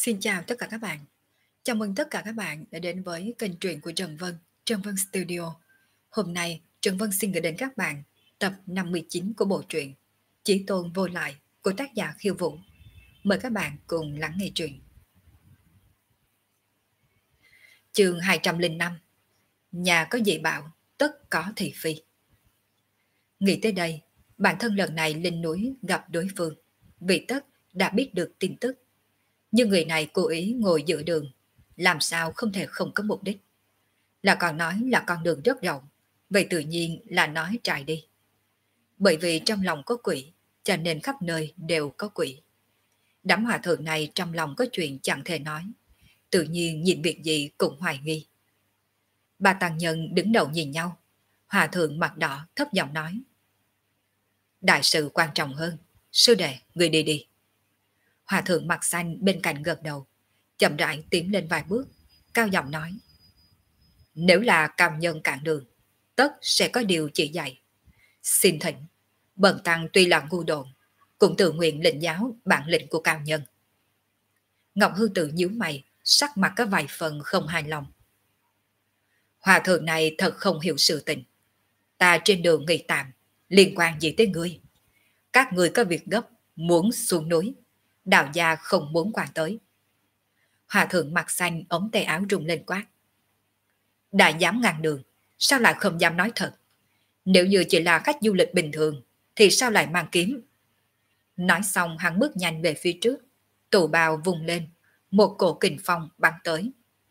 Xin chào tất cả các bạn. Chào mừng tất cả các bạn đã đến với kênh truyện của Trần Vân, Trần Vân Studio. Hôm nay, Trần Vân xin gửi đến các bạn tập 59 của bộ truyện Chí Tôn Vô Lại của tác giả Khiêu Vũ. Mời các bạn cùng lắng nghe truyện. Chương 205. Nhà có dị bảo, tất có thị phi. Nghĩ tới đây, bản thân lần này lên núi gặp đối phương, vì tất đã biết được tin tức. Nhưng người này cố ý ngồi giữa đường, làm sao không thể không có mục đích. Là còn nói là con đường rất rộng, vậy tự nhiên là nói trải đi. Bởi vì trong lòng có quỷ, cho nên khắp nơi đều có quỷ. Đám hòa thượng này trong lòng có chuyện chẳng thể nói, tự nhiên nhìn việc gì cũng hoài nghi. Ba tăng nhân đứng đầu nhìn nhau, hòa thượng mặt đỏ thấp giọng nói. Đại sự quan trọng hơn, sư đệ, người đi đi. Hòa thượng mặt xanh bên cạnh gật đầu, chậm rãi tiến lên vài bước, cao giọng nói. Nếu là cao nhân cản đường, tất sẽ có điều chỉ dạy. Xin thỉnh, bần tăng tuy là ngu độn, cũng tự nguyện lĩnh giáo bản lĩnh của cao nhân. Ngọc Hư Tử nhíu mày, sắc mặt có vài phần không hài lòng. Hòa thượng này thật không hiểu sự tình. Ta trên đường nghỉ tạm, liên quan gì tới ngươi? Các ngươi có việc gấp, muốn xuống núi, đạo gia không muốn quan tới. Hòa thượng mặt xanh ống tay áo rung lên quát. Đã dám ngăn đường, sao lại không dám nói thật? Nếu như chỉ là khách du lịch bình thường, thì sao lại mang kiếm? Nói xong hắn bước nhanh về phía trước, tù bào vùng lên, một cổ kình phong bắn tới.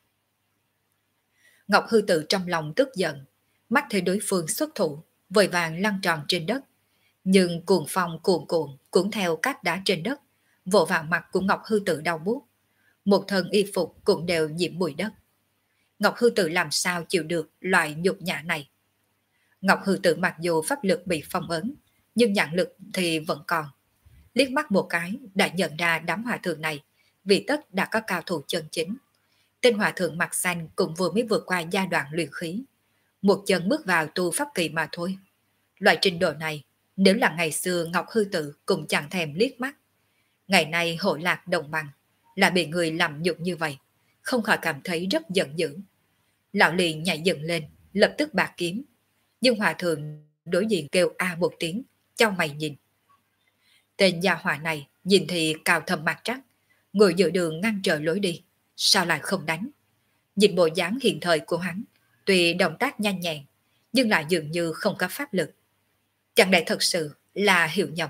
Ngọc Hư Tự trong lòng tức giận, mắt thấy đối phương xuất thủ, vội vàng lăn tròn trên đất. Nhưng cuồng phong cuồn cuộn cũng theo cát đá trên đất, vỗ vào mặt của Ngọc Hư Tự đau buốt. Một thân y phục cũng đều nhiễm bụi đất. Ngọc Hư Tự làm sao chịu được loại nhục nhã này? Ngọc Hư Tự mặc dù pháp lực bị phong ấn, nhưng nhãn lực thì vẫn còn. Liếc mắt một cái đã nhận ra đám hòa thượng này, vì tất đã có cao thủ chân chính. Tên hòa thượng mặt xanh cũng vừa mới vượt qua giai đoạn luyện khí. Một chân bước vào tu pháp kỳ mà thôi. Loại trình độ này, nếu là ngày xưa Ngọc Hư Tự cũng chẳng thèm liếc mắt. Ngày nay hộ lạc đồng bằng, là bị người làm nhục như vậy, không khỏi cảm thấy rất giận dữ. Lão liền nhảy dựng lên, lập tức bạc kiếm. Nhưng hòa thượng đối diện kêu a một tiếng, chau mày nhìn. Tên gia hỏa này nhìn thì cao thầm mặt trắc, ngồi giữa đường ngăn trở lối đi, sao lại không đánh? Nhìn bộ dáng hiện thời của hắn, tuy động tác nhanh nhẹn, nhưng lại dường như không có pháp lực. Chẳng lẽ thật sự là hiểu nhầm?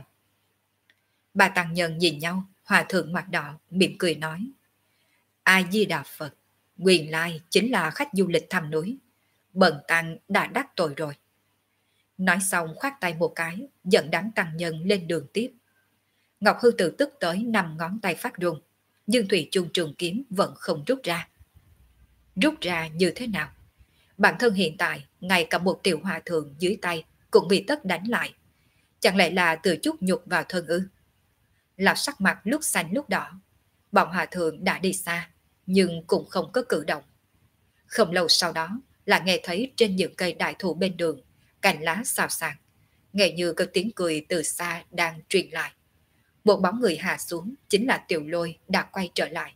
Ba tăng nhân nhìn nhau, hòa thượng mặt đỏ, mỉm cười nói. A Di Đà Phật, nguyên lai chính là khách du lịch thăm núi. Bần tăng đã đắc tội rồi. Nói xong khoát tay một cái, dẫn đám tăng nhân lên đường tiếp. Ngọc Hư Tự tức tới 5 ngón tay phát run, nhưng thủy chung trường kiếm vẫn không rút ra. Rút ra như thế nào? Bản thân hiện tại, ngay cả một tiểu hòa thượng dưới tay cũng bị tất đánh lại. Chẳng lẽ là tự chút nhục vào thân ư? Lão sắc mặt lúc xanh lúc đỏ. Bọn hòa thượng đã đi xa, nhưng cũng không có cử động. Không lâu sau đó là nghe thấy trên những cây đại thụ bên đường, cành lá xào xạc, nghe như có tiếng cười từ xa đang truyền lại. Một bóng người hạ xuống chính là Tiểu Lôi đã quay trở lại.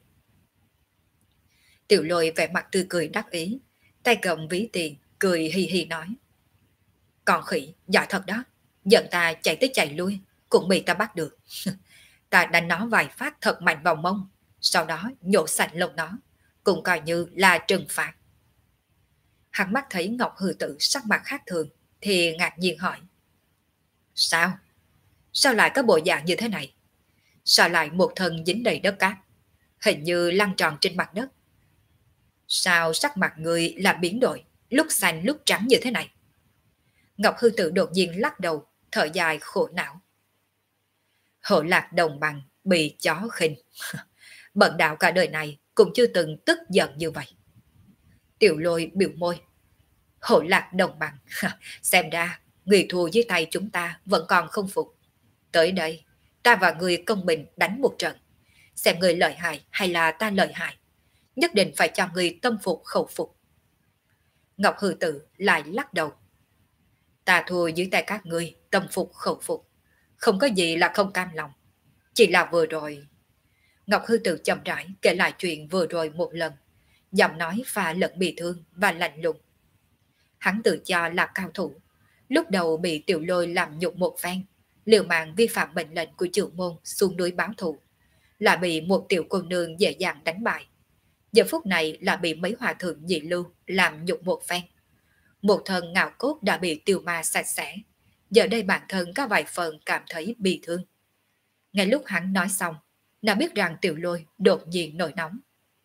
Tiểu Lôi vẻ mặt tươi cười đắc ý, tay cầm ví tiền, cười hi hi nói. Còn khỉ, giỏi thật đó, giận ta chạy tới chạy lui, cũng bị ta bắt được. Ta đánh nó vài phát thật mạnh vào mông, sau đó nhổ sạch lông nó, cũng coi như là trừng phạt. Hắn mắt thấy Ngọc Hư Tự sắc mặt khác thường, thì ngạc nhiên hỏi. Sao? Sao lại có bộ dạng như thế này? Sao lại một thân dính đầy đất cát, hình như lăn tròn trên mặt đất? Sao sắc mặt người là biến đổi, lúc xanh lúc trắng như thế này? Ngọc Hư Tự đột nhiên lắc đầu, thở dài khổ não. Hộ lạc đồng bằng, bị chó khinh. Bận đạo cả đời này cũng chưa từng tức giận như vậy. Tiểu Lôi biểu môi. Hộ lạc đồng bằng, xem ra người thua dưới tay chúng ta vẫn còn không phục. Tới đây, ta và người công bình đánh một trận. Xem người lợi hại hay là ta lợi hại. Nhất định phải cho người tâm phục khẩu phục. Ngọc Hư Tự lại lắc đầu. Ta thua dưới tay các ngươi, tâm phục khẩu phục. Không có gì là không cam lòng. Chỉ là vừa rồi. Ngọc Hư Tử chậm rãi kể lại chuyện vừa rồi một lần, giọng nói pha lẫn bị thương và lạnh lùng. Hắn tự cho là cao thủ, lúc đầu bị Tiểu Lôi làm nhục một phen, liều mạng vi phạm mệnh lệnh của trưởng môn xuống núi báo thù, là bị một tiểu cô nương dễ dàng đánh bại. Giờ phút này là bị mấy hòa thượng nhị lưu làm nhục một phen. Một thân ngạo cốt đã bị tiêu ma sạch sẽ, giờ đây bản thân có vài phần cảm thấy bị thương. Ngay lúc hắn nói xong, đã biết rằng Tiểu Lôi đột nhiên nổi nóng.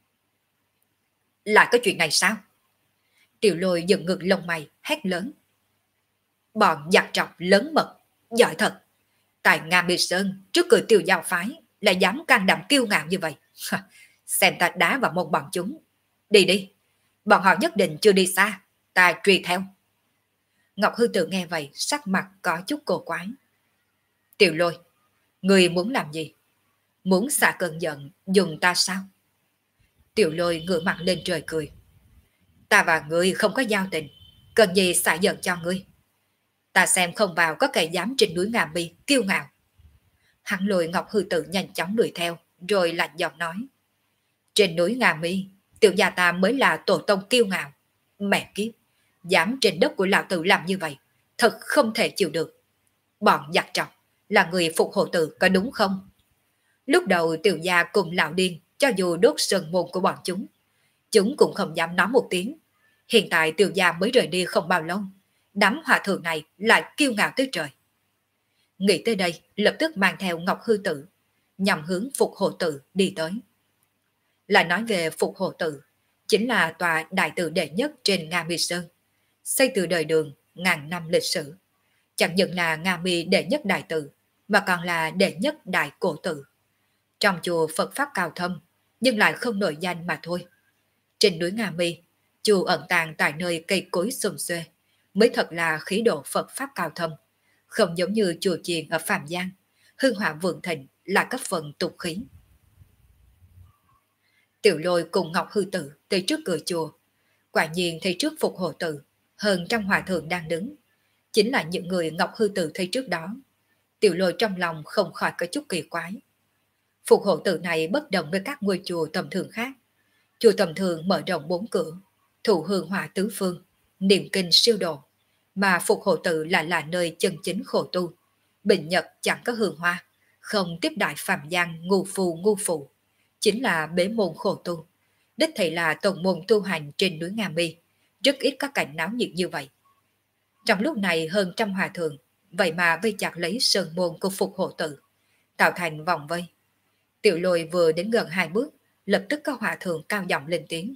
Lại có chuyện này sao? Tiểu Lôi dựng ngực lông mày, hét lớn. Bọn giặc trọc lớn mật, giỏi thật. Tại Nga Mi Sơn, trước cửa Tiêu Giao phái, lại dám can đảm kiêu ngạo như vậy. Xem ta đá vào mông bọn chúng. Đi đi, bọn họ nhất định chưa đi xa, ta truy theo. Ngọc Hư Tử nghe vậy, sắc mặt có chút cổ quái. Tiểu Lôi, người muốn làm gì? Muốn xả cơn giận, dùng ta sao? Tiểu Lôi ngửa mặt lên trời cười. Ta và ngươi không có giao tình, cần gì xả giận cho ngươi? Ta xem không vào có kẻ dám trên núi Ngà Mi kiêu ngạo. Hắn lôi Ngọc Hư Tử nhanh chóng đuổi theo, rồi lạnh giọng nói. Trên núi Ngà Mi, tiểu gia ta mới là tổ tông kiêu ngạo. Mẹ kiếp, dám trên đất của lão tử làm như vậy, thật không thể chịu được. Bọn giặc trọc là người phục hộ tử có đúng không? Lúc đầu tiểu gia cùng lão điên, cho dù đốt sơn môn của bọn chúng cũng không dám nói một tiếng. Hiện tại tiểu gia mới rời đi không bao lâu, đám hòa thượng này lại kiêu ngạo tới trời. Nghĩ tới đây, lập tức mang theo Ngọc Hư Tử, nhằm hướng Phục Hộ Tự đi tới. Lại nói về Phục Hộ Tự, chính là tòa đại tự đệ nhất trên Nga Mi Sơn, xây từ đời Đường ngàn năm lịch sử. Chẳng những là Nga Mi đệ nhất đại tự, mà còn là đệ nhất đại cổ tự. Trong chùa Phật Pháp cao thâm, nhưng lại không nổi danh mà thôi. Trên núi Nga Mi, chùa ẩn tàng tại nơi cây cối xum xuê, mới thật là khí độ Phật Pháp cao thâm, không giống như chùa chiền ở Phạm Giang, hương hỏa vượng thịnh là cấp phần tục khí. Tiểu Lôi cùng Ngọc Hư Tử tới trước cửa chùa, quả nhiên thấy trước Phục Hộ Tự, hơn trăm hòa thượng đang đứng, chính là những người Ngọc Hư Tử thấy trước đó. Tiểu Lôi trong lòng không khỏi có chút kỳ quái. Phục Hộ Tự này bất đồng với các ngôi chùa tầm thường khác. Chùa tầm thường mở rộng 4 cửa, thụ hương hỏa tứ phương, niệm kinh siêu độ, mà Phục Hộ Tự lại là nơi chân chính khổ tu. Bình nhật chẳng có hương hoa, không tiếp đại phàm gian ngu phụ, chính là bế môn khổ tu. Đích thị là tổng môn tu hành trên núi Nga Mi, rất ít các cảnh náo nhiệt như vậy. Trong lúc này hơn trăm hòa thượng, vậy mà vây chặt lấy sơn môn của Phục Hộ Tự, tạo thành vòng vây. Tiểu Lôi vừa đến gần 2 bước, lập tức có hòa thượng cao giọng lên tiếng.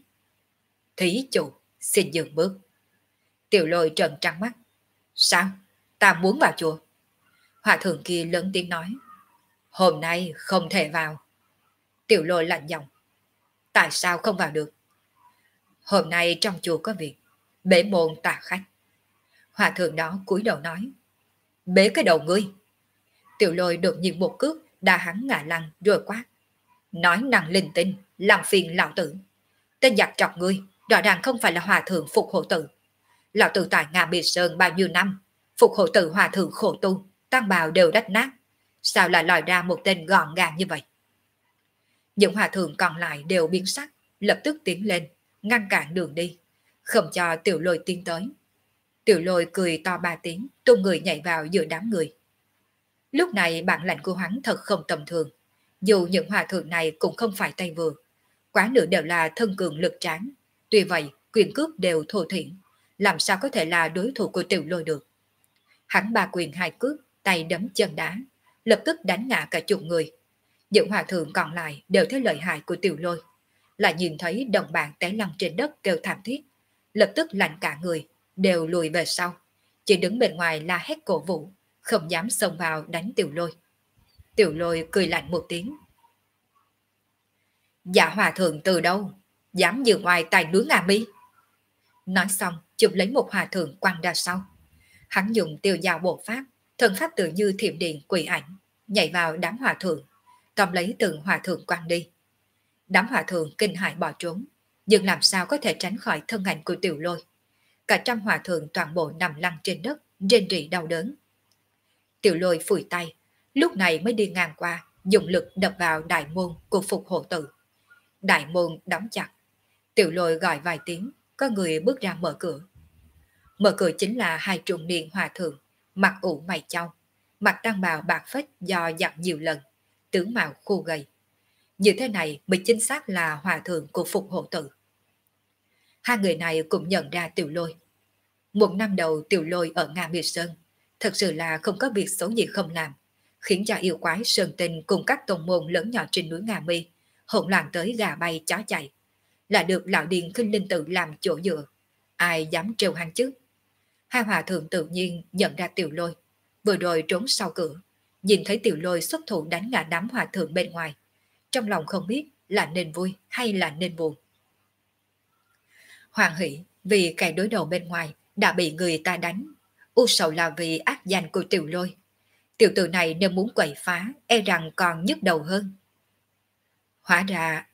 Thí chủ, xin dừng bước. Tiểu Lôi trợn trắng mắt. Sao? Ta muốn vào chùa. Hòa thượng kia lớn tiếng nói. Hôm nay không thể vào. Tiểu Lôi lạnh giọng. Tại sao không vào được? Hôm nay trong chùa có việc, bế môn tà khách. Hòa thượng đó cúi đầu nói. Bế cái đầu ngươi. Tiểu Lôi đột nhiên một cước đá hắn ngã lăn rồi quát. Nói năng linh tinh, làm phiền lão tử. Tên giặc trọc ngươi, rõ ràng không phải là hòa thượng Phục Hộ Tự. Lão tử tại Nga Mi Sơn bao nhiêu năm, Phục Hộ Tự hòa thượng khổ tu, tăng bào đều rách nát. Sao lại lòi ra một tên gọn gàng như vậy? Những hòa thượng còn lại đều biến sắc, lập tức tiến lên, ngăn cản đường đi, không cho Tiểu Lôi tiến tới. Tiểu Lôi cười to 3 tiếng, tung người nhảy vào giữa đám người. Lúc này bản lãnh của hắn thật không tầm thường. Dù những hòa thượng này cũng không phải tay vừa, quá nữa đều là thân cường lực tráng. Tuy vậy, quyền cước đều thô thiển, làm sao có thể là đối thủ của Tiểu Lôi được. Hắn 3 quyền 2 cước, tay đấm chân đá, lập tức đánh ngã cả chục người. Những hòa thượng còn lại đều thấy lợi hại của Tiểu Lôi, lại nhìn thấy đồng bạn té lăn trên đất kêu thảm thiết, lập tức lạnh cả người, đều lùi về sau, chỉ đứng bên ngoài la hét cổ vũ, không dám xông vào đánh Tiểu Lôi. Tiểu Lôi cười lạnh một tiếng. Dạ hòa thượng từ đâu? Dám dừng ngoài tại núi Nga Mi? Nói xong, chụp lấy một hòa thượng quăng ra sau. Hắn dùng tiêu dao bộ pháp, thần pháp tự như thiểm điện quỷ ảnh, nhảy vào đám hòa thượng, tóm lấy từng hòa thượng quăng đi. Đám hòa thượng kinh hãi bỏ trốn, nhưng làm sao có thể tránh khỏi thân ảnh của Tiểu Lôi. Cả trăm hòa thượng toàn bộ nằm lăn trên đất, rên rỉ đau đớn. Tiểu Lôi phủi tay, lúc này mới đi ngang qua, dùng lực đập vào đại môn của Phục Hộ Tự. Đại môn đóng chặt. Tiểu Lôi gọi vài tiếng, có người bước ra mở cửa. Mở cửa chính là hai trung niên hòa thượng, mặt ủ mày chau, mặt tăng bào bạc phết do giặt nhiều lần, tướng mạo khô gầy. Như thế này mới chính xác là hòa thượng của Phục Hộ Tự. Hai người này cũng nhận ra Tiểu Lôi. Một năm đầu Tiểu Lôi ở Nga Mi Sơn, thật sự là không có việc xấu gì không làm, khiến cho yêu quái Sơn Tinh cùng các tông môn lớn nhỏ trên núi Nga Mi hỗn loạn tới gà bay chó chạy, là được lão điền Khinh Linh Tự làm chỗ dựa. Ai dám trêu hắn chứ? Hai hòa thượng tự nhiên nhận ra Tiểu Lôi, vừa rồi trốn sau cửa, nhìn thấy Tiểu Lôi xuất thủ đánh ngã đám hòa thượng bên ngoài, trong lòng không biết là nên vui hay là nên buồn. Hoàng hỷ vì kẻ đối đầu bên ngoài đã bị người ta đánh, u sầu là vì ác danh của Tiểu Lôi. Tiểu tử này nếu muốn quậy phá, e rằng còn nhức đầu hơn. Hóa ra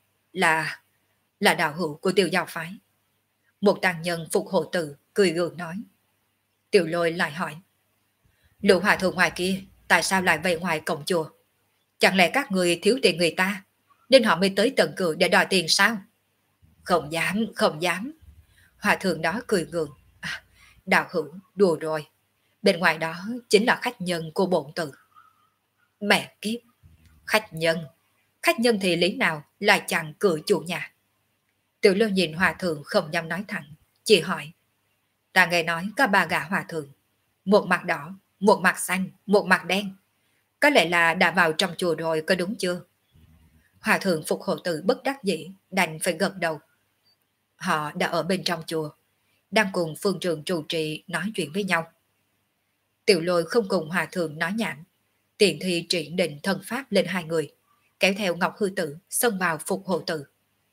là đạo hữu của Tiểu giáo phái. Một tăng nhân Phục Hộ Tự cười gượng nói. Tiểu Lôi lại hỏi. Lũ hòa thượng ngoài kia tại sao lại vây ngoài cổng chùa? Chẳng lẽ các người thiếu tiền người ta, nên họ mới tới tận cửa để đòi tiền sao? Không dám, không dám. Hòa thượng đó cười gượng. À, đạo hữu, đùa rồi. Bên ngoài đó chính là khách nhân của bổn tự. Mẹ kiếp, khách nhân. Khách nhân thì lý nào lại chặn cửa chủ nhà? Tiểu Lôi nhìn hòa thượng không dám nói thẳng, chỉ hỏi. Ta nghe nói có ba gã hòa thượng, một mặt đỏ, một mặt xanh, một mặt đen. Có lẽ là đã vào trong chùa rồi, có đúng chưa? Hòa thượng Phục Hộ Tự bất đắc dĩ, đành phải gật đầu. Họ đã ở bên trong chùa, đang cùng phương trường trụ trì nói chuyện với nhau. Tiểu Lôi không cùng hòa thượng nói nhảm, tiện thì triển định thân pháp lên hai người, kéo theo Ngọc Hư Tử xông vào Phục Hộ Tự.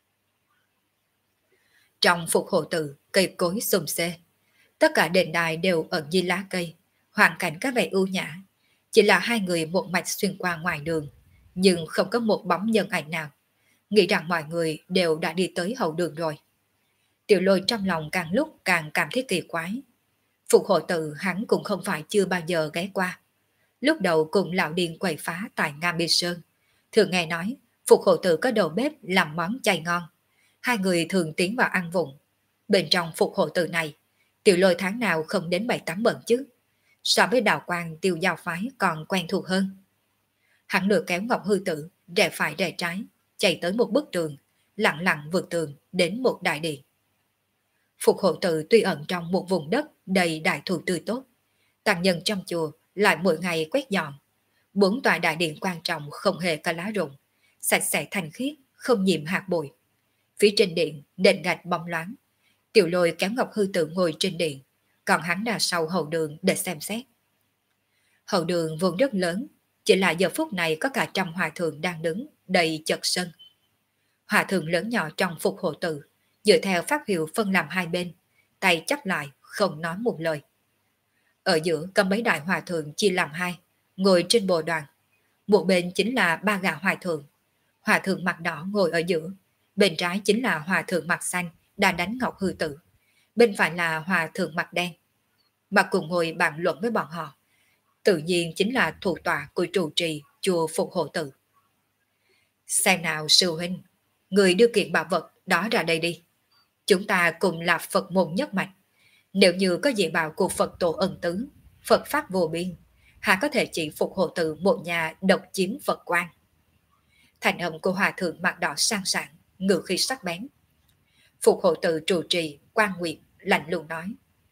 Trong Phục Hộ Tự, cây cối xum xê, tất cả đền đài đều ẩn dưới lá cây, hoàn cảnh có vẻ ưu nhã. Chỉ là hai người một mạch xuyên qua ngoài đường, nhưng không có một bóng nhân ảnh nào. Nghĩ rằng mọi người đều đã đi tới hậu đường rồi. Tiểu Lôi trong lòng càng lúc càng cảm thấy kỳ quái. Phục Hộ Tự hắn cũng không phải chưa bao giờ ghé qua. Lúc đầu cùng lão điên quậy phá tại Nga Mi Sơn, thường nghe nói Phục Hộ Tự có đầu bếp làm món chay ngon. Hai người thường tiến vào ăn vụng. Bên trong Phục Hộ Tự này, Tiểu Lôi tháng nào không đến 7-8 bận chứ. So với đạo quan Tiêu giáo phái còn quen thuộc hơn. Hắn lừa kéo Ngọc Hư Tử, rẽ phải rẽ trái, chạy tới một bức tường, lặng lặng vượt tường đến một đại điện. Phục Hộ Tự tuy ẩn trong một vùng đất đầy đại thụ tươi tốt, tăng nhân trong chùa lại mỗi ngày quét dọn. 4 tòa đại điện quan trọng không hề có lá rụng, sạch sẽ thanh khiết, không nhiễm hạt bụi. Phía trên điện, nền gạch bóng loáng. Tiểu Lôi kéo Ngọc Hư Tử ngồi trên điện, còn hắn đã sau hậu đường để xem xét. Hậu đường vốn rất lớn, chỉ là giờ phút này có cả trăm hòa thượng đang đứng, đầy chật sân. Hòa thượng lớn nhỏ trong Phục Hộ Tự, dựa theo pháp hiệu phân làm hai bên, tay chắp lại, không nói một lời. Ở giữa có mấy đại hòa thượng chia làm hai, ngồi trên bồ đoàn. Một bên chính là ba gã hòa thượng. Hòa thượng mặt đỏ ngồi ở giữa, bên trái chính là hòa thượng mặt xanh đã đánh Ngọc Hư Tử, bên phải là hòa thượng mặt đen. Mà cùng ngồi bàn luận với bọn họ, tự nhiên chính là thủ tọa của trụ trì chùa Phục Hộ Tự. Xem nào sư huynh, người đưa kiện bảo vật đó ra đây đi. Chúng ta cùng là Phật môn nhất mạch. Nếu như có dị bảo của Phật tổ ân tứ, Phật pháp vô biên, hà có thể chỉ Phục Hộ Tự một nhà độc chiếm Phật quan. Thành âm của hòa thượng mặt đỏ sang sảng, ngự khí sắc bén. Phục Hộ Tự trụ trì Quan Nguyệt lạnh lùng nói.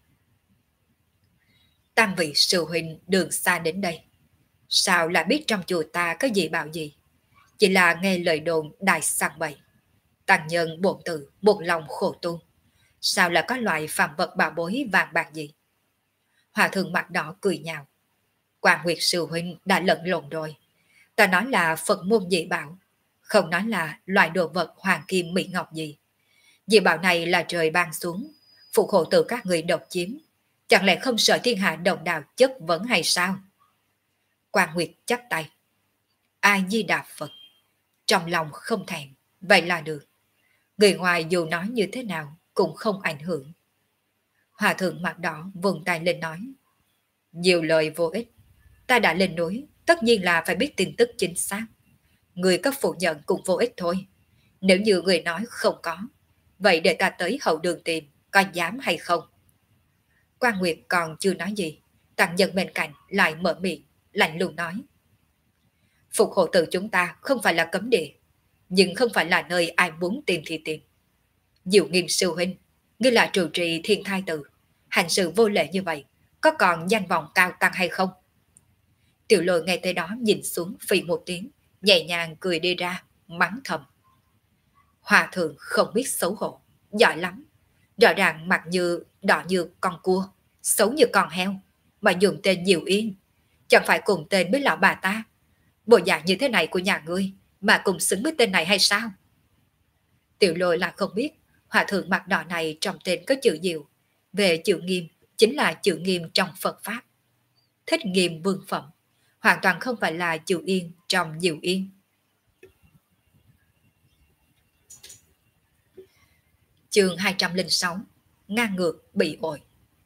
Tam vị sư huynh đường xa đến đây, sao lại biết trong chùa ta có gì bảo gì? Chỉ là nghe lời đồn đại sang bậy. Tăng nhân bổn tự một lòng khổ tu, sao lại có loại phàm vật bảo bối vàng bạc gì? Hòa thượng mặt đỏ cười nhạo. Quan Nguyệt sư huynh đã lẫn lộn rồi. Ta nói là Phật môn dị bảo, không nói là loại đồ vật hoàng kim mỹ ngọc gì. Dị bảo này là trời ban xuống, Phục Hộ Tự các người độc chiếm. Chẳng lẽ không sợ thiên hạ đồng đạo chất vấn hay sao? Quan Nguyệt chắp tay. A Di Đà Phật. Trong lòng không thèm, vậy là được. Người ngoài dù nói như thế nào cũng không ảnh hưởng. Hòa thượng mặt đỏ vươn tay lên nói. Nhiều lời vô ích. Ta đã lên núi, tất nhiên là phải biết tin tức chính xác. Người có phủ nhận cũng vô ích thôi. Nếu như người nói không có, vậy để ta tới hậu đường tìm, có dám hay không? Quan Nguyệt còn chưa nói gì, tăng nhân bên cạnh lại mở miệng, lạnh lùng nói. Phục hộ tự chúng ta không phải là cấm địa, nhưng không phải là nơi ai muốn tìm thì tìm. Diệu Nghiêm sư huynh, ngươi là trụ trì thiên thai tử, hành sự vô lệ như vậy, có còn danh vọng cao tăng hay không? Tiểu Lôi ngay tới đó nhìn xuống phì một tiếng, nhẹ nhàng cười đi ra, mắng thầm. Hòa thượng không biết xấu hổ, giỏi lắm. Rõ ràng mặt như đỏ như con cua, xấu như con heo, mà dùng tên Diệu Yên. Chẳng phải cùng tên với lão bà ta. Bộ dạng như thế này của nhà ngươi mà cùng xứng với tên này hay sao? Tiểu Lôi là không biết hòa thượng mặt đỏ này trong tên có chữ Diệu. Về chữ Nghiêm chính là chữ Nghiêm trong Phật Pháp. Thích Nghiêm vương phẩm, hoàn toàn không phải là chữ Yên trong Diệu Yên. Chương 206, ngang ngược bị ổi.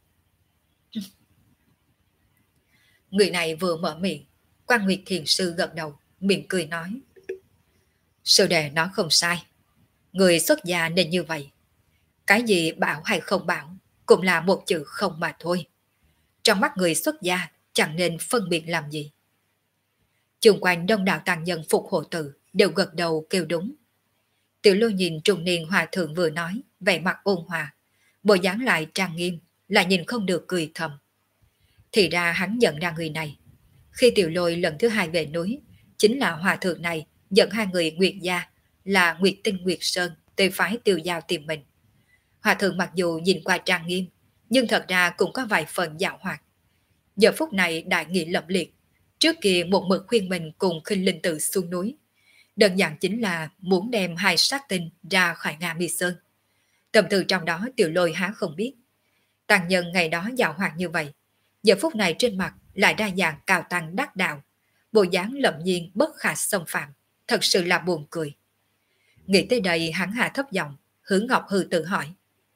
Người này vừa mở miệng, Quan Nguyệt Thiền Sư gật đầu, miệng cười nói. Sư đệ nói không sai, người xuất gia nên như vậy. Cái gì bảo hay không bảo, cũng là một chữ không mà thôi. Trong mắt người xuất gia, chẳng nên phân biệt làm gì. Chung quanh đông đảo tăng nhân Phục Hộ Tự đều gật đầu kêu đúng. Tiểu Lôi nhìn trung niên hòa thượng vừa nói, vẻ mặt ôn hòa, bộ dáng lại trang nghiêm, lại nhìn không được cười thầm. Thì ra hắn nhận ra người này. Khi Tiểu Lôi lần thứ hai về núi, chính là hòa thượng này dẫn hai người Nguyệt gia là Nguyệt Tinh Nguyệt Sơn tới phái Tiêu Giao tìm mình. Hòa thượng mặc dù nhìn qua trang nghiêm, nhưng thật ra cũng có vài phần dạo hoạt. Giờ phút này đại nghị lập liệt, trước kia một mực khuyên mình cùng Khinh Linh Tự xuống núi. Đơn giản chính là muốn đem hai sát tinh ra khỏi Nga Mi Sơn. Tâm tư trong đó Tiểu Lôi há không biết. Tăng nhân ngày đó dạo hoạt như vậy, giờ phút này trên mặt lại đa dạng cao tăng đắc đạo, bộ dáng lậm nhiên bất khả xâm phạm, thật sự là buồn cười. Nghĩ tới đây hắn hạ thấp giọng, hướng Ngọc Hư tự hỏi.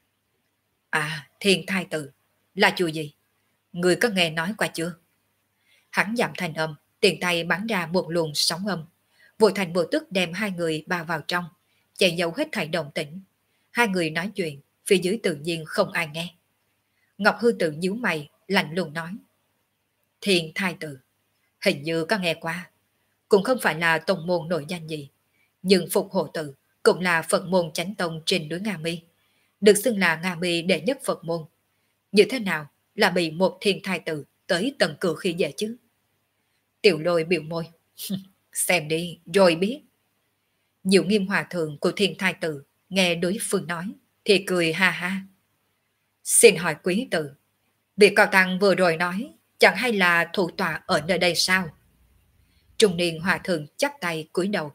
À, Thiên Thai Tự, là chùa gì? Người có nghe nói qua chưa? Hắn giảm thanh âm, tiền tay bắn ra một luồng sóng âm, vội thành vô tức đem hai người bao vào trong, chạy dấu hết thảy động tĩnh. Hai người nói chuyện, phía dưới tự nhiên không ai nghe. Ngọc Hư tự nhíu mày, lạnh lùng nói. Thiên Thai Tự, hình như có nghe qua, cũng không phải là tông môn nổi danh gì, nhưng Phục Hộ Tự cũng là Phật môn chánh tông trên núi Nga Mi, được xưng là Nga Mi đệ nhất Phật môn. Như thế nào là bị một Thiên Thai Tự tới tầng cửa khi dễ chứ? Tiểu Lôi biểu môi. Xem đi, rồi biết. Diệu Nghiêm hòa thượng của Thiên Thai Tự nghe đối phương nói, thì cười ha ha. Xin hỏi quý tử, việc cao tăng vừa rồi nói, chẳng hay là thủ tọa ở nơi đây sao? Trung niên hòa thượng chắp tay cúi đầu.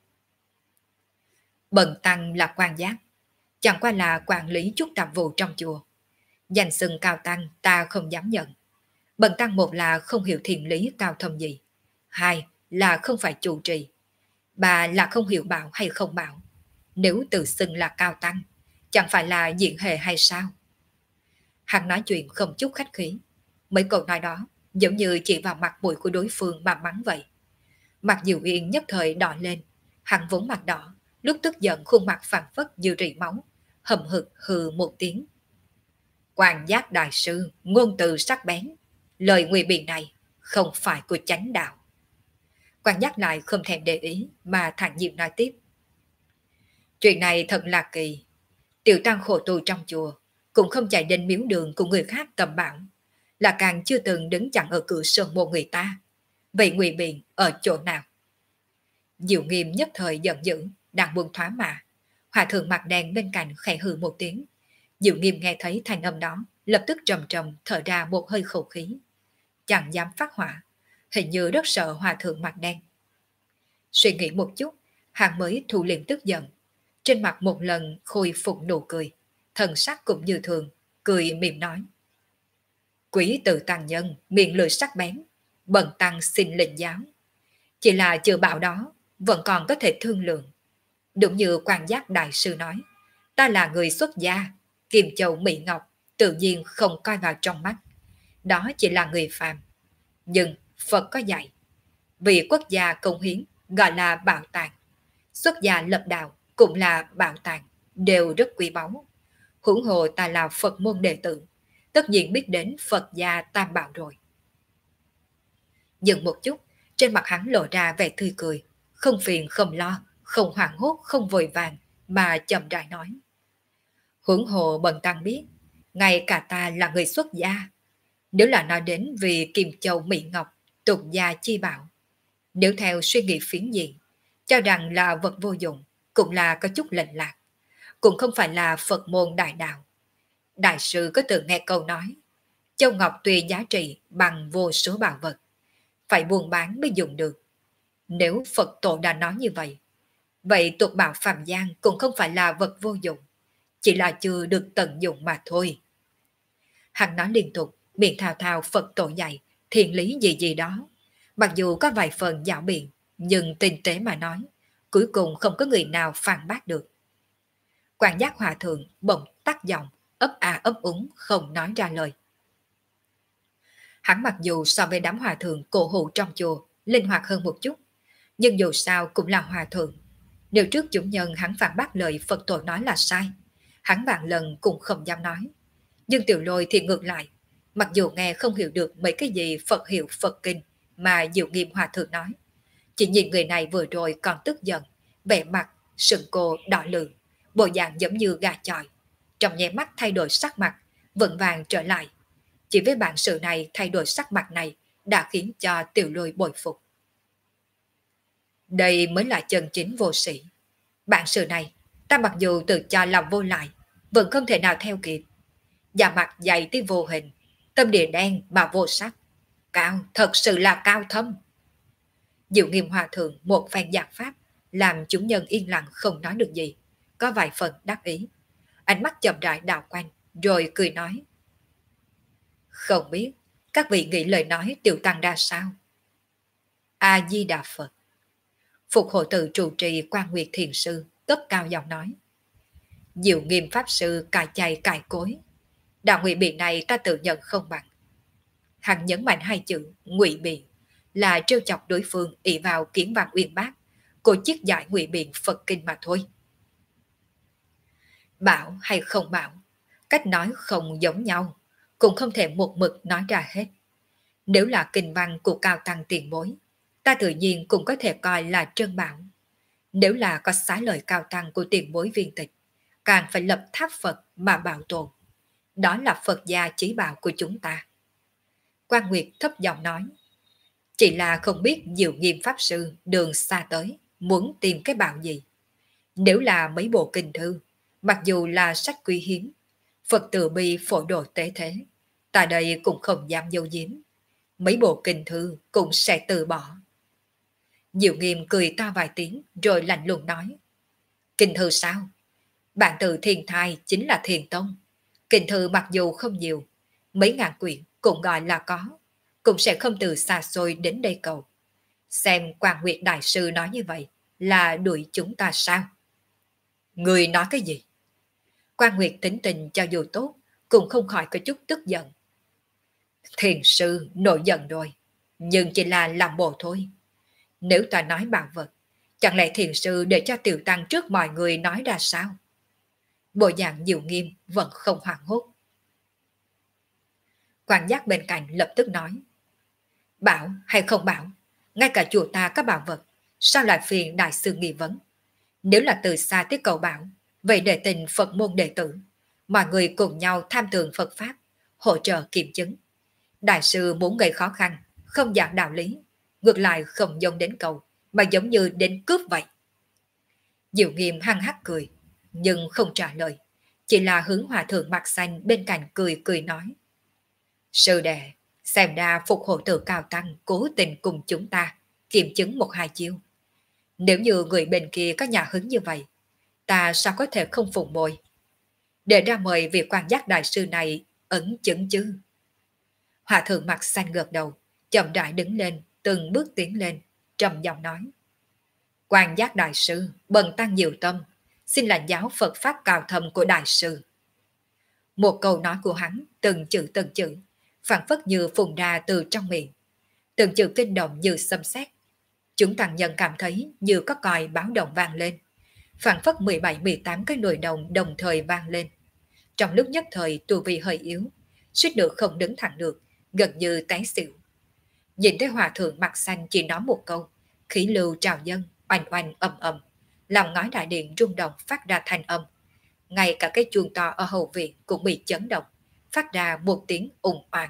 Bần tăng là quan giác, chẳng qua là quản lý chút tạp vụ trong chùa. Danh xưng cao tăng ta không dám nhận. Bần tăng một là không hiểu thiền lý cao thâm gì, hai là không phải chủ trì, ba là không hiểu bảo hay không bảo. Nếu tự xưng là cao tăng, chẳng phải là diện hề hay sao? Hắn nói chuyện không chút khách khí. Mấy câu nói đó giống như chỉ vào mặt mũi của đối phương mà mắng vậy. Mặt Diệu Yên nhất thời đỏ lên. Hắn vốn mặt đỏ, lúc tức giận khuôn mặt phản phất như rỉ máu, hầm hực hừ một tiếng. Quan giác đại sư, ngôn từ sắc bén. Lời nguy biện này không phải của chánh đạo. Quan giác lại không thèm để ý mà thản nhiên nói tiếp. Chuyện này thật là kỳ. Tiểu tăng khổ tu trong chùa, cũng không chạy đến miếu đường của người khác tầm bảo, là càng chưa từng đứng chặn ở cửa sơn môn người ta. Vậy ngụy biện ở chỗ nào? Diệu Nghiêm nhất thời giận dữ, đang buông thoá mà. Hòa thượng mặt đen bên cạnh khẽ hừ một tiếng. Diệu Nghiêm nghe thấy thanh âm đó, lập tức trầm trầm thở ra một hơi khẩu khí. Chẳng dám phát hỏa, hình như rất sợ hòa thượng mặt đen. Suy nghĩ một chút, hắn mới thu liệm tức giận. Trên mặt một lần khôi phục nụ cười, thần sắc cũng như thường, cười mỉm nói. Quý tử tăng nhân, miệng lưỡi sắc bén, bần tăng xin lệnh giáo. Chỉ là chữ bảo đó, vẫn còn có thể thương lượng. Đúng như quan giác đại sư nói, ta là người xuất gia, Kim Châu Mỹ Ngọc, tự nhiên không coi vào trong mắt. Đó chỉ là người phàm. Nhưng Phật có dạy, vì quốc gia công hiến gọi là bảo tàng. Xuất gia lập đạo cũng là bảo tàng, đều rất quý báu. Huống hồ ta là Phật môn đệ tử, tất nhiên biết đến Phật gia Tam Bảo rồi. Dừng một chút, trên mặt hắn lộ ra vẻ tươi cười, không phiền không lo, không hoảng hốt, không vội vàng, mà chậm rãi nói. Huống hồ bần tăng biết, ngay cả ta là người xuất gia. Nếu là nói đến vì Kim Châu Mỹ Ngọc, tục gia chi bảo, nếu theo suy nghĩ phiến diện, cho rằng là vật vô dụng, cũng là có chút lệch lạc, cũng không phải là Phật môn đại đạo. Đại sư có từng nghe câu nói, Châu Ngọc tuy giá trị bằng vô số bảo vật, phải buôn bán mới dùng được. Nếu Phật tổ đã nói như vậy, vậy tục bảo phàm gian cũng không phải là vật vô dụng, chỉ là chưa được tận dụng mà thôi. Hắn nói liên tục, miệng thao thao Phật tổ dạy, thiện lý gì gì đó. Mặc dù có vài phần dạo biện, nhưng tinh tế mà nói, cuối cùng không có người nào phản bác được. Quan giác hòa thượng bỗng tắt giọng, ấp a ấp úng không nói ra lời. Hắn mặc dù so với đám hòa thượng cổ hủ trong chùa linh hoạt hơn một chút, nhưng dù sao cũng là hòa thượng. Nếu trước chủ nhân hắn phản bác lời Phật tổ nói là sai, hắn vạn lần cũng không dám nói. Nhưng Tiểu Lôi thì ngược lại, mặc dù nghe không hiểu được mấy cái gì Phật hiệu Phật kinh mà Diệu Nghiêm hòa thượng nói, chỉ nhìn người này vừa rồi còn tức giận, vẻ mặt sừng cô đỏ lừ, bộ dạng giống như gà chọi, trong nháy mắt thay đổi sắc mặt, vững vàng trở lại. Chỉ với bản sự này thay đổi sắc mặt này đã khiến cho Tiểu Lôi bội phục. Đây mới là chân chính vô sĩ. Bản sự này, ta mặc dù tự cho lòng vô lại, vẫn không thể nào theo kịp. Da mặt dày tới vô hình, tâm địa đen mà vô sắc. Cao, thật sự là cao thâm. Diệu Nghiêm hòa thượng một phen giảng pháp, làm chúng nhân yên lặng không nói được gì, có vài phần đắc ý. Ánh mắt chậm rãi đảo quanh, rồi cười nói. Không biết, các vị nghĩ lời nói tiểu tăng ra sao? A-di-đà Phật. Phục hộ tự trụ trì Quan Nguyệt Thiền Sư, cất cao giọng nói. Diệu Nghiêm Pháp Sư cài chay cài cối. Đạo ngụy biện này ta tự nhận không bằng. Hắn nhấn mạnh hai chữ ngụy biện là trêu chọc đối phương ỷ vào kiến văn uyên bác, cô chiết giải ngụy biện Phật kinh mà thôi. Bảo hay không bảo, cách nói không giống nhau, cũng không thể một mực nói ra hết. Nếu là kinh văn của cao tăng tiền bối, ta tự nhiên cũng có thể coi là trân bảo. Nếu là có xá lời cao tăng của tiền bối viên tịch, càng phải lập tháp Phật mà bảo tồn. Đó là Phật gia chí bảo của chúng ta. Quan Nguyệt thấp giọng nói. Chỉ là không biết Diệu Nghiêm Pháp Sư đường xa tới, muốn tìm cái bảo gì. Nếu là mấy bộ kinh thư, mặc dù là sách quý hiếm, Phật từ bi phổ độ tế thế, ta đây cũng không dám dâu giếm. Mấy bộ kinh thư cũng sẽ từ bỏ. Diệu Nghiêm cười to vài tiếng rồi lạnh lùng nói. Kinh thư sao? Bản từ Thiền Thai chính là Thiền Tông. Kinh thư mặc dù không nhiều, mấy ngàn quyển cũng gọi là có, cũng sẽ không từ xa xôi đến đây cầu. Xem Quan Nguyệt Đại Sư nói như vậy là đuổi chúng ta sao? Người nói cái gì? Quan Nguyệt tính tình cho dù tốt, cũng không khỏi có chút tức giận. Thiền sư nổi giận rồi, nhưng chỉ là làm bộ thôi. Nếu ta nói bảo vật, chẳng lẽ thiền sư để cho tiểu tăng trước mọi người nói ra sao? Bộ dạng Diệu Nghiêm vẫn không hoảng hốt. Quan giác bên cạnh lập tức nói. Bảo hay không bảo, ngay cả chùa ta có bảo vật, sao lại phiền đại sư nghi vấn? Nếu là từ xa tới cầu bảo, vậy để tình Phật môn đệ tử, mọi người cùng nhau tham tường Phật Pháp, hỗ trợ kiểm chứng. Đại sư muốn gây khó khăn, không giảng đạo lý, ngược lại không giống đến cầu, mà giống như đến cướp vậy. Diệu Nghiêm hăng hắc cười, nhưng không trả lời, chỉ là hướng hòa thượng mặt xanh bên cạnh cười cười nói. Sư đệ, xem ra phục hộ tự cao tăng cố tình cùng chúng ta kiểm chứng một hai chiêu. Nếu như người bên kia có nhà hứng như vậy, ta sao có thể không phụng bồi? Để ra mời vị quan giác đại sư này ẩn chứng chứ. Hòa thượng mặt xanh gật đầu, chậm rãi đứng lên, từng bước tiến lên, trầm giọng nói. Quan giác đại sư, bần tăng nhiều tâm, xin lãnh giáo Phật Pháp cao thâm của đại sư. Một câu nói của hắn, từng chữ, phản phất như phùng ra từ trong miệng. Từng chữ kinh động như xâm xét. Chúng tăng nhân cảm thấy như có còi báo động vang lên. Phản phất 17-18 cái nồi đồng đồng thời vang lên. Trong lúc nhất thời tu vi hơi yếu, suýt nữa không đứng thẳng được, gần như té xỉu. Nhìn thấy hòa thượng mặt xanh chỉ nói một câu, khí lưu trào dâng, oanh oanh ầm ầm, làm ngói đại điện rung động phát ra thanh âm. Ngay cả cái chuông to ở hậu viện cũng bị chấn động, phát ra một tiếng ùng oang.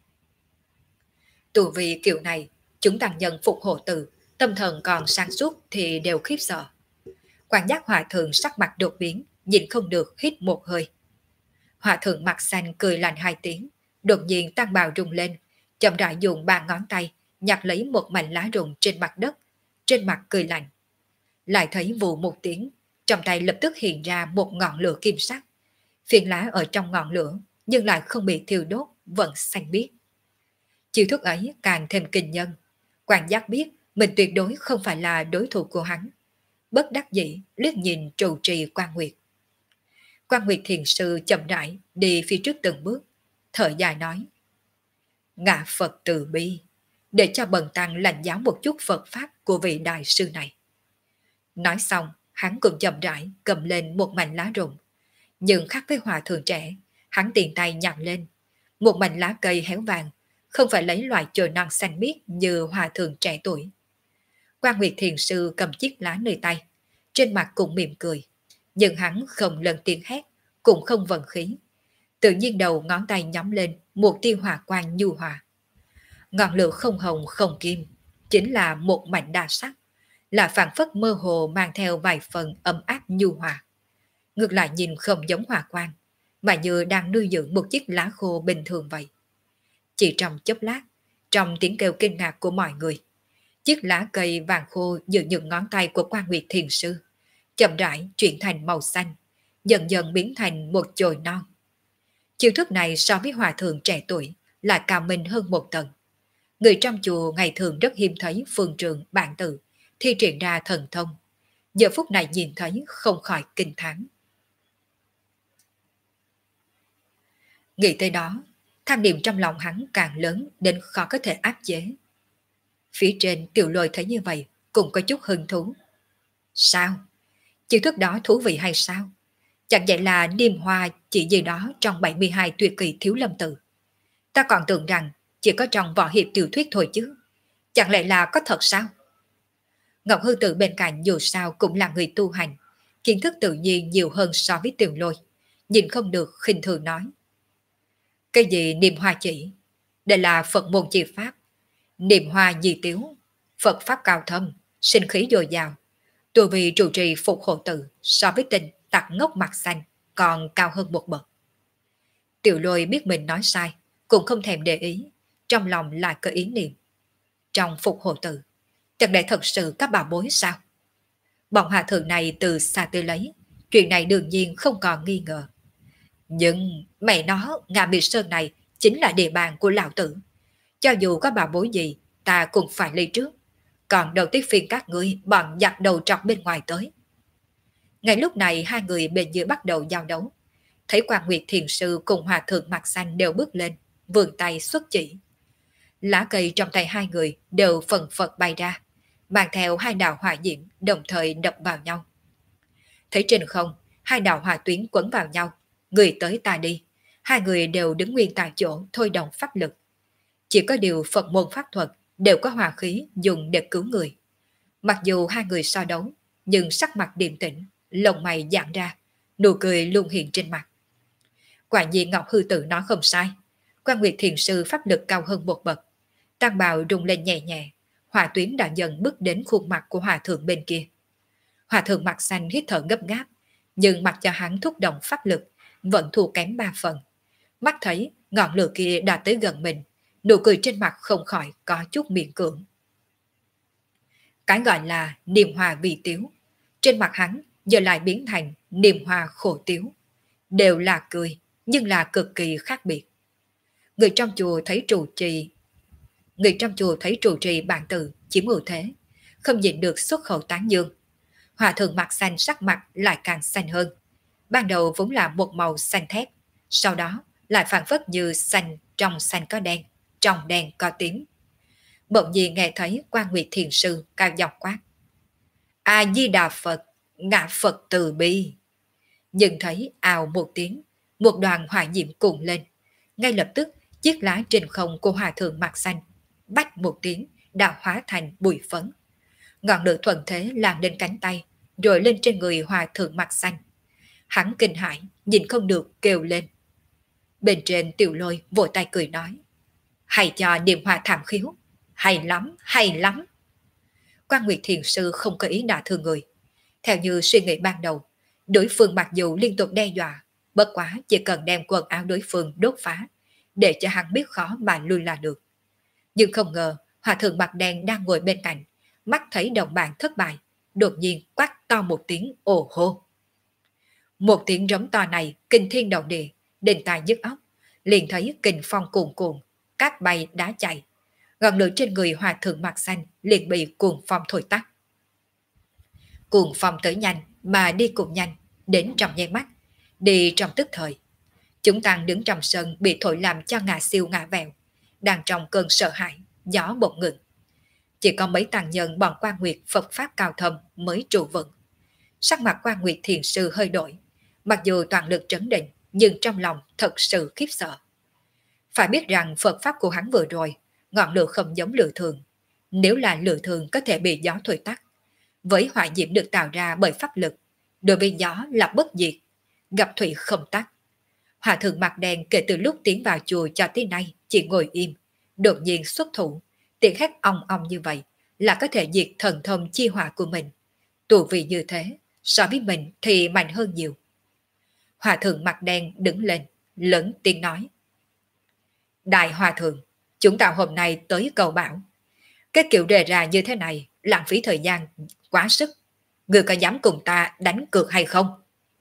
Tu vi kiểu này, chúng tăng nhân phục hộ từ, tâm thần còn sáng suốt thì đều khiếp sợ. Quan giác hòa thượng sắc mặt đột biến, nhìn không được hít một hơi. Hòa thượng mặt xanh cười lạnh hai tiếng, đột nhiên tăng bào rung lên, chậm rãi dùng ba ngón tay nhặt lấy một mảnh lá rụng trên mặt đất, trên mặt cười lạnh. Lại thấy vù một tiếng, trong tay lập tức hiện ra một ngọn lửa kim sắc. Phiến lá ở trong ngọn lửa nhưng lại không bị thiêu đốt, vẫn xanh biếc. Chiêu thức ấy càng thêm kinh nhân. Quan giác biết mình tuyệt đối không phải là đối thủ của hắn. Bất đắc dĩ liếc nhìn trụ trì Quan Nguyệt. Quan Nguyệt thiền sư chậm rãi đi phía trước từng bước, thở dài nói: Ngạ Phật từ bi, để cho bần tăng lãnh giáo một chút Phật pháp của vị đại sư này. Nói xong, hắn cũng chậm rãi cầm lên một mảnh lá rụng. Nhưng khác với hòa thượng trẻ, hắn tiền tay nhặt lên một mảnh lá cây héo vàng, không phải lấy loại chồi non xanh biếc như hòa thượng trẻ tuổi. Quan Nguyệt thiền sư cầm chiếc lá nơi tay, trên mặt cũng mỉm cười, nhưng hắn không lần tiếng hét, cũng không vận khí. Tự nhiên đầu ngón tay nhắm lên một tia hỏa quang nhu hòa. Ngọn lửa không hồng không kim, chính là một mảnh đa sắc, là phản phất mơ hồ mang theo vài phần ấm áp nhu hòa. Ngược lại nhìn không giống hỏa quang, mà như đang nuôi dưỡng một chiếc lá khô bình thường vậy. Chỉ trong chốc lát, trong tiếng kêu kinh ngạc của mọi người, chiếc lá cây vàng khô giữa những ngón tay của Quan Nguyệt thiền sư chậm rãi chuyển thành màu xanh, dần dần biến thành một chồi non. Chiêu thức này so với hòa thượng trẻ tuổi lại cao minh hơn một tầng. Người trong chùa ngày thường rất hiếm thấy phương trường bản tự thi triển ra thần thông, giờ phút này nhìn thấy không khỏi kinh thán. Nghĩ tới đó, tham niệm trong lòng hắn càng lớn đến khó có thể áp chế. Phía trên Tiểu Lôi thấy như vậy cũng có chút hứng thú. Sao? Chiêu thức đó thú vị hay sao? Chẳng vậy là niềm hoa chỉ gì đó trong 72 tuyệt kỳ Thiếu Lâm Tự. Ta còn tưởng rằng chỉ có trong võ hiệp tiểu thuyết thôi chứ. Chẳng lẽ là có thật sao? Ngọc Hư Tử bên cạnh dù sao cũng là người tu hành, kiến thức tự nhiên nhiều hơn so với Tiểu Lôi, nhìn không được khinh thường nói. Cái gì niệm hoa chỉ? Đây là Phật môn chi pháp. Niệm hoa di tiếu, Phật pháp cao thâm, sinh khí dồi dào. Tu vì trụ trì phục hộ tự so với tình tặc ngốc mặt xanh còn cao hơn một bậc. Tiểu Lôi biết mình nói sai, cũng không thèm để ý, trong lòng lại có ý niệm. Trong phục hộ tự, chẳng lẽ thật sự các bà bối sao? Bọn hòa thượng này từ xa tới lấy, chuyện này đương nhiên không còn nghi ngờ. Nhưng mẹ nó, Ngạ Mị Sơn này chính là địa bàn của lão tử. Cho dù có bà bối gì, ta cũng phải lấy trước. Còn đầu tiết phiên các ngươi bọn giặt đầu trọc bên ngoài tới. Ngay lúc này hai người bên dưới bắt đầu giao đấu. Thấy Quan Nguyệt thiền sư cùng hòa thượng mặt xanh đều bước lên, vươn tay xuất chỉ. Lá cây trong tay hai người đều phần phật bay ra, mang theo hai đạo hỏa diễm đồng thời đập vào nhau. Thấy trên không, hai đạo hỏa tuyến quấn vào nhau, người tới ta đi, hai người đều đứng nguyên tại chỗ thôi động pháp lực. Chỉ có điều Phật môn pháp thuật đều có hòa khí dùng để cứu người. Mặc dù hai người so đấu, nhưng sắc mặt điềm tĩnh, lông mày giãn ra, nụ cười luôn hiện trên mặt. Quả nhiên Ngọc Hư Tử nói không sai, Quan Nguyệt thiền sư pháp lực cao hơn một bậc. Tăng bào rung lên nhẹ nhẹ, hỏa tuyến đã dần bước đến khuôn mặt của hòa thượng bên kia. Hòa thượng mặt xanh hít thở gấp gáp, nhưng mặc cho hắn thúc động pháp lực vẫn thua kém 3 phần. Mắt thấy ngọn lửa kia đã tới gần mình, nụ cười trên mặt không khỏi có chút miễn cưỡng. Cái gọi là niềm hòa vì tiếu, trên mặt hắn giờ lại biến thành niềm hòa khổ tiếu. Đều là cười, nhưng là cực kỳ khác biệt. Người trong chùa thấy trụ trì bản tự chiếm ưu thế, không nhịn được xuất khẩu tán dương. Hòa thượng mặt xanh sắc mặt lại càng xanh hơn. Ban đầu vốn là một màu xanh thép, sau đó lại phản phất như xanh trong xanh có đen, trong đen có tím. bỗng nhiên nghe thấy Quan Nguyệt Thiền Sư cao giọng quát: A Di Đà Phật, ngã Phật từ bi. Nhưng thấy ào một tiếng, một đoàn hỏa diệm cuộn lên. Ngay lập tức, chiếc lá trên không của hòa thượng mặt xanh bách một tiếng đã hóa thành bụi phấn. Ngọn lửa thuận thế lan lên cánh tay, rồi lên trên người hòa thượng mặt xanh. Hắn kinh hãi, nhìn không được kêu lên. Bên trên Tiểu Lôi vội tay cười nói: hay cho niệm hòa thảm khiếu, hay lắm, hay lắm. Quan Nguyệt Thiền Sư không có ý đả thương người. Theo như suy nghĩ ban đầu, đối phương mặc dù liên tục đe dọa, bất quá chỉ cần đem quần áo đối phương đốt phá, để cho hắn biết khó mà lui là được. Nhưng không ngờ, hòa thượng mặt đen đang ngồi bên cạnh, mắt thấy đồng bạn thất bại, đột nhiên quát to một tiếng ồ hô. Một tiếng rống to này kinh thiên động địa, đinh tai nhức óc, liền thấy kình phong cuồn cuộn, cát bay đá chạy. Ngọn lửa trên người hòa thượng mặt xanh liền bị cuồng phong thổi tắt. Cuồng phong tới nhanh mà đi cũng nhanh, đến trong nháy mắt, đi trong tức thời. Chúng tăng đứng trong sân bị thổi làm cho ngã siêu ngã vẹo, đang trong cơn sợ hãi, gió bỗng ngừng. Chỉ có mấy tăng nhân bọn Quan Nguyệt Phật pháp cao thâm mới trụ vững. Sắc mặt Quan Nguyệt Thiền Sư hơi đổi, mặc dù toàn lực trấn định, nhưng trong lòng thật sự khiếp sợ. Phải biết rằng Phật pháp của hắn vừa rồi, ngọn lửa không giống lửa thường. Nếu là lửa thường có thể bị gió thổi tắt, với hỏa diệm được tạo ra bởi pháp lực, đối với gió là bất diệt, gặp thủy không tắt. Hòa thượng mặt đen kể từ lúc tiến vào chùa cho tới nay chỉ ngồi im, đột nhiên xuất thủ, tiếng hét ong ong như vậy là có thể diệt thần thông chi hỏa của mình. Tu vi như thế, so với mình thì mạnh hơn nhiều. Hòa thượng mặt đen đứng lên, lớn tiếng nói: Đại Hòa thượng, chúng ta hôm nay tới cầu bảo. Cái kiểu đề ra như thế này, lãng phí thời gian, quá sức. Người có dám cùng ta đánh cược hay không?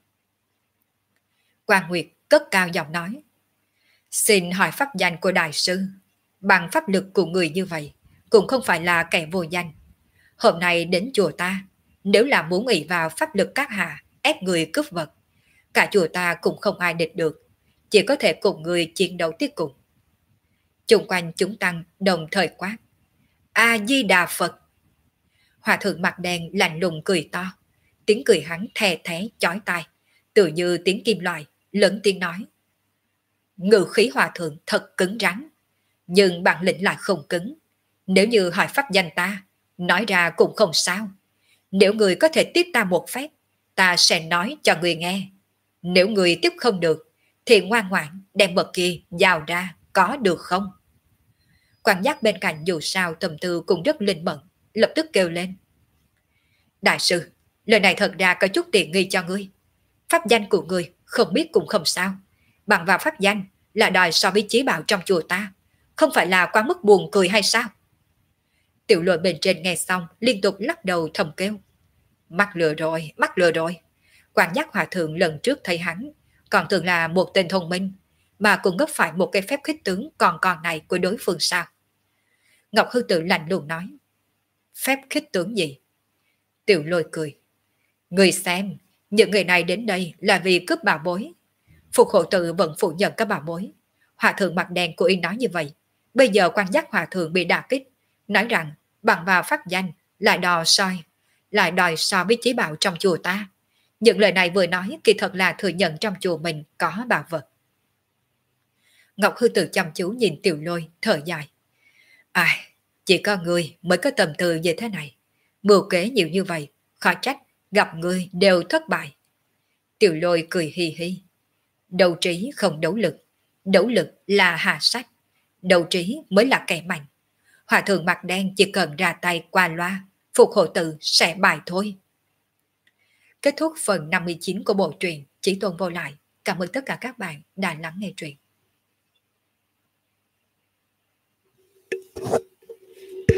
Quan Nguyệt cất cao giọng nói: Xin hỏi pháp danh của đại sư. Bằng pháp lực của người như vậy, cũng không phải là kẻ vô danh. Hôm nay đến chùa ta, nếu là muốn ỷ vào pháp lực các hạ, ép người cướp vật, cả chùa ta cũng không ai địch được, chỉ có thể cùng người chiến đấu tiếp cùng. Chung quanh chúng tăng đồng thời quát: A Di Đà Phật. Hòa thượng mặt đen lạnh lùng cười to, tiếng cười hắn thè thé chói tai, tự như tiếng kim loại, lớn tiếng nói: Ngự khí hòa thượng thật cứng rắn, nhưng bản lĩnh lại không cứng. Nếu như hỏi pháp danh ta, nói ra cũng không sao. Nếu người có thể tiếp ta một phép, ta sẽ nói cho người nghe. Nếu người tiếp không được, thì ngoan ngoãn đem vật kia giao ra, có được không? Quan giác bên cạnh dù sao tâm tư cũng rất linh mẫn, lập tức kêu lên: Đại sư, lời này thật ra có chút tiện nghi cho ngươi. Pháp danh của ngươi không biết cũng không sao. Bằng vào pháp danh là đòi so với chí bảo trong chùa ta, không phải là quá mức buồn cười hay sao? Tiểu Lôi bên trên nghe xong liên tục lắc đầu thầm kêu: Mắc lừa rồi, mắc lừa rồi. Quan giác hòa thượng lần trước thấy hắn còn tưởng là một tên thông minh, mà cũng gấp phải một cái phép khích tướng còn này của đối phương sao? Ngọc Hư Tử lạnh lùng nói: Phép khích tướng gì? Tiểu Lôi cười: Người xem, những người này đến đây là vì cướp bảo bối. Phục hộ tự vẫn phủ nhận các bảo bối. Hòa thượng mặt đen của y nói như vậy. Bây giờ quan giác hòa thượng bị đả kích, nói rằng bằng vào pháp danh lại đòi so với chí bảo trong chùa ta. Những lời này vừa nói kỳ thật là thừa nhận trong chùa mình có bảo vật. Ngọc Hư Tử chăm chú nhìn Tiểu Lôi, thở dài: Ai, chỉ có người mới có tầm tư như thế này. Mưu kế nhiều như vậy, khó trách gặp người đều thất bại. Tiểu Lôi cười hi hi: Đấu trí không đấu lực là hạ sách, đấu trí mới là kẻ mạnh. Hòa thượng mặt đen chỉ cần ra tay qua loa, Phục hộ tự sẽ bài thôi. Kết thúc phần 59 của bộ truyện Chí Tôn Vô Lại. Cảm ơn tất cả các bạn đã lắng nghe truyện.